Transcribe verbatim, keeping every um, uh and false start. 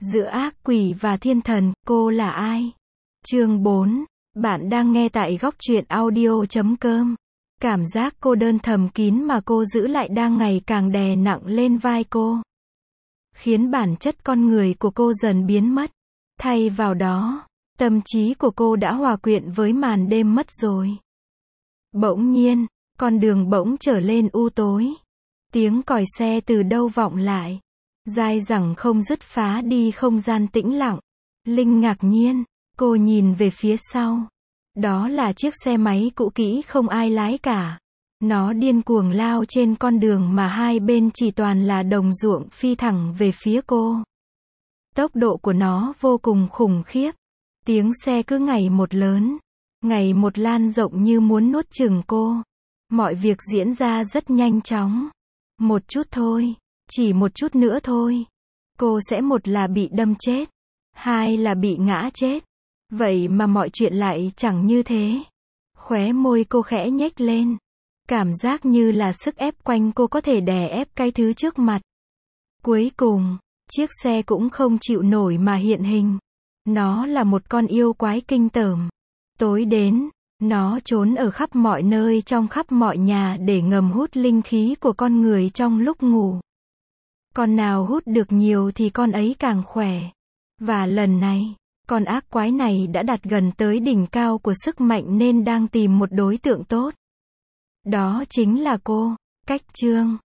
Giữa ác quỷ và thiên thần, cô là ai? Chương bốn. Bạn đang nghe tại góc truyện audio chấm com. Cảm giác cô đơn thầm kín mà cô giữ lại đang ngày càng đè nặng lên vai cô, khiến bản chất con người của cô dần biến mất. Thay vào đó, tâm trí của cô đã hòa quyện với màn đêm mất rồi. Bỗng nhiên, con đường bỗng trở lên u tối. Tiếng còi xe từ đâu vọng lại, dai dẳng không dứt phá đi không gian tĩnh lặng. Linh ngạc nhiên, cô nhìn về phía sau. Đó là chiếc xe máy cũ kỹ không ai lái cả. Nó điên cuồng lao trên con đường mà hai bên chỉ toàn là đồng ruộng phi thẳng về phía cô. Tốc độ của nó vô cùng khủng khiếp. Tiếng xe cứ ngày một lớn, ngày một lan rộng như muốn nuốt chửng cô. Mọi việc diễn ra rất nhanh chóng. Một chút thôi, chỉ một chút nữa thôi, cô sẽ một là bị đâm chết, hai là bị ngã chết. Vậy mà mọi chuyện lại chẳng như thế. Khóe môi cô khẽ nhếch lên. Cảm giác như là sức ép quanh cô có thể đè ép cái thứ trước mặt. Cuối cùng, chiếc xe cũng không chịu nổi mà hiện hình. Nó là một con yêu quái kinh tởm. Tối đến, nó trốn ở khắp mọi nơi trong khắp mọi nhà để ngầm hút linh khí của con người trong lúc ngủ. Con nào hút được nhiều thì con ấy càng khỏe. Và lần này, con ác quái này đã đạt gần tới đỉnh cao của sức mạnh nên đang tìm một đối tượng tốt. Đó chính là cô. Cách chương